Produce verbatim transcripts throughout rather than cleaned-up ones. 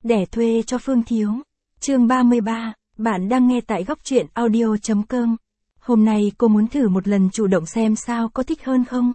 đẻ thuê cho Phương Thiếu. Chương ba mươi ba, bạn đang nghe tại góc truyện audio chấm com. Hôm nay cô muốn thử một lần chủ động xem sao có thích hơn không?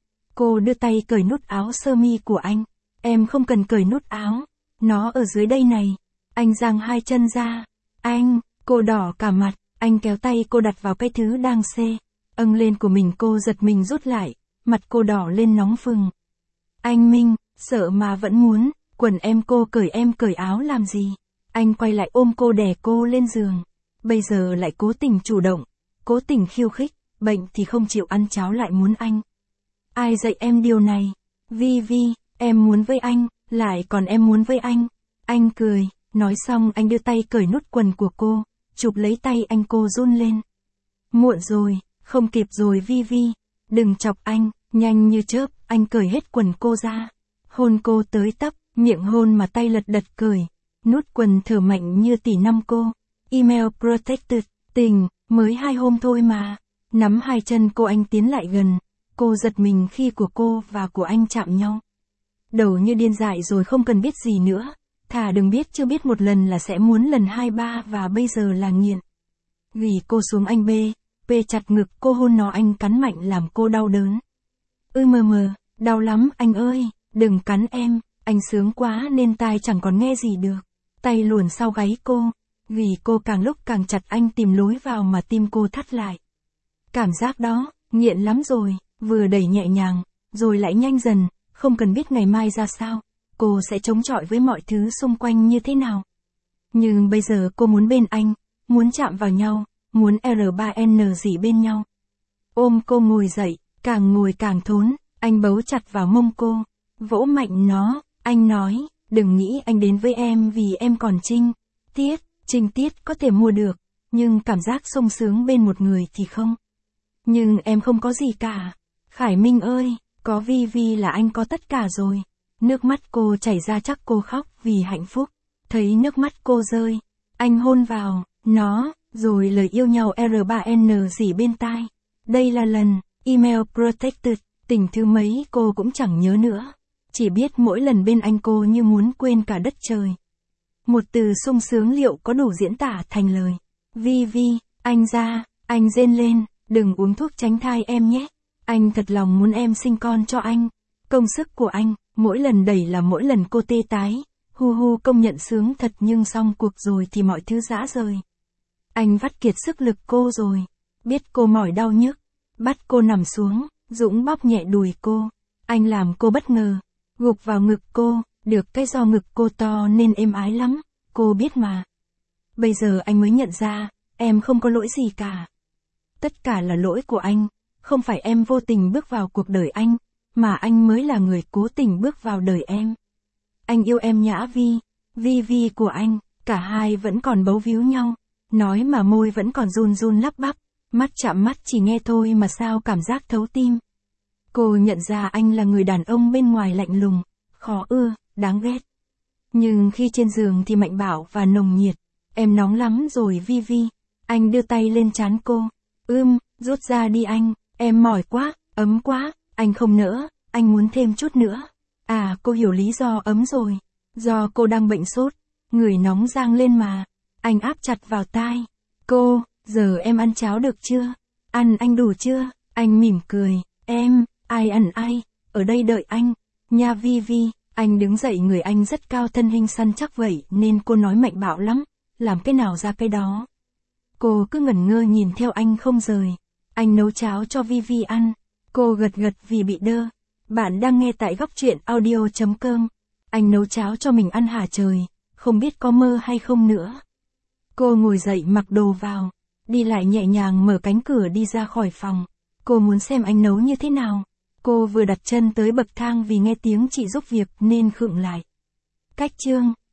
Cô đưa tay cởi nút áo sơ mi của anh. Em không cần cởi nút áo. Nó ở dưới đây này. Anh giang hai chân ra. Anh, cô đỏ cả mặt. Anh kéo tay cô đặt vào cái thứ đang xê âng lên của mình, cô giật mình rút lại. Mặt cô đỏ lên nóng phừng. Anh Minh, sợ mà vẫn muốn. Quần em cô cởi, em cởi áo làm gì? Anh quay lại ôm cô đè cô lên giường. Bây giờ lại cố tình chủ động, cố tình khiêu khích, bệnh thì không chịu ăn cháo lại muốn anh. Ai dạy em điều này? Vi Vi, em muốn với anh, lại còn em muốn với anh. Anh cười, nói xong anh đưa tay cởi nút quần của cô, chụp lấy tay anh, cô run lên. Muộn rồi, không kịp rồi Vi Vi, đừng chọc anh, nhanh như chớp, anh cởi hết quần cô ra. Hôn cô tới tấp, miệng hôn mà tay lật đật cởi. Nút quần thở mạnh như tỷ năm cô. Email protected, tình, mới hai hôm thôi mà. Nắm hai chân cô, anh tiến lại gần. Cô giật mình khi của cô và của anh chạm nhau. Đầu như điên dại rồi, không cần biết gì nữa. Thà đừng biết, chưa biết một lần là sẽ muốn lần hai ba, và bây giờ là nghiện. Gỉ cô xuống, anh bê, bê chặt ngực cô, hôn nó, anh cắn mạnh làm cô đau đớn. Ư mờ mờ, đau lắm anh ơi, đừng cắn em. Anh sướng quá nên tai chẳng còn nghe gì được. Tay luồn sau gáy cô, gỉ cô càng lúc càng chặt, anh tìm lối vào mà tim cô thắt lại. Cảm giác đó, nghiện lắm rồi, vừa đẩy nhẹ nhàng, rồi lại nhanh dần, không cần biết ngày mai ra sao, cô sẽ chống chọi với mọi thứ xung quanh như thế nào. Nhưng bây giờ cô muốn bên anh, muốn chạm vào nhau, muốn R ba N gì bên nhau. Ôm cô ngồi dậy, càng ngồi càng thốn, anh bấu chặt vào mông cô, vỗ mạnh nó, anh nói. Đừng nghĩ anh đến với em vì em còn trinh tiết, trinh tiết có thể mua được, nhưng cảm giác sung sướng bên một người thì không. Nhưng em không có gì cả. Khải Minh ơi, có Vi Vi là anh có tất cả rồi. Nước mắt cô chảy ra, chắc cô khóc vì hạnh phúc. Thấy nước mắt cô rơi, anh hôn vào nó, rồi lời yêu nhau R ba N gì bên tai. Đây là lần email protected, tình thứ mấy cô cũng chẳng nhớ nữa. Chỉ biết mỗi lần bên anh cô như muốn quên cả đất trời. Một từ sung sướng liệu có đủ diễn tả thành lời. Vi Vi, anh ra, anh rên lên, đừng uống thuốc tránh thai em nhé. Anh thật lòng muốn em sinh con cho anh. Công sức của anh, mỗi lần đẩy là mỗi lần cô tê tái. Hu hu, công nhận sướng thật, nhưng xong cuộc rồi thì mọi thứ rã rời. Anh vắt kiệt sức lực cô rồi. Biết cô mỏi đau nhức, bắt cô nằm xuống, Dũng bóp nhẹ đùi cô. Anh làm cô bất ngờ. Gục vào ngực cô, được cái do ngực cô to nên êm ái lắm, cô biết mà. Bây giờ anh mới nhận ra, em không có lỗi gì cả. Tất cả là lỗi của anh, không phải em vô tình bước vào cuộc đời anh, mà anh mới là người cố tình bước vào đời em. Anh yêu em Nhã Vi, Vi Vi của anh, cả hai vẫn còn bấu víu nhau, nói mà môi vẫn còn run run lắp bắp, mắt chạm mắt chỉ nghe thôi mà sao cảm giác thấu tim. Cô nhận ra anh là người đàn ông bên ngoài lạnh lùng, khó ưa, đáng ghét. Nhưng khi trên giường thì mạnh bạo và nồng nhiệt. Em nóng lắm rồi Vi Vi. Anh đưa tay lên trán cô. Ưm, rút ra đi anh, em mỏi quá, ấm quá, anh không nỡ, anh muốn thêm chút nữa. À, cô hiểu lý do ấm rồi. Do cô đang bệnh sốt, người nóng rang lên mà. Anh áp chặt vào tai. Cô, giờ em ăn cháo được chưa? Ăn anh đủ chưa? Anh mỉm cười. Em, ai ăn ai, ở đây đợi anh. Nha Vi Vi, anh đứng dậy, người anh rất cao, thân hình săn chắc vậy nên cô nói mạnh bạo lắm, làm cái nào ra cái đó. Cô cứ ngẩn ngơ nhìn theo anh không rời. Anh nấu cháo cho Vi Vi ăn. Cô gật gật vì bị đơ. Bạn đang nghe tại góc truyện audio chấm com. Anh nấu cháo cho mình ăn hả trời, không biết có mơ hay không nữa. Cô ngồi dậy mặc đồ vào, đi lại nhẹ nhàng mở cánh cửa đi ra khỏi phòng. Cô muốn xem anh nấu như thế nào. Cô vừa đặt chân tới bậc thang vì nghe tiếng chị giúp việc nên khựng lại. Cách chương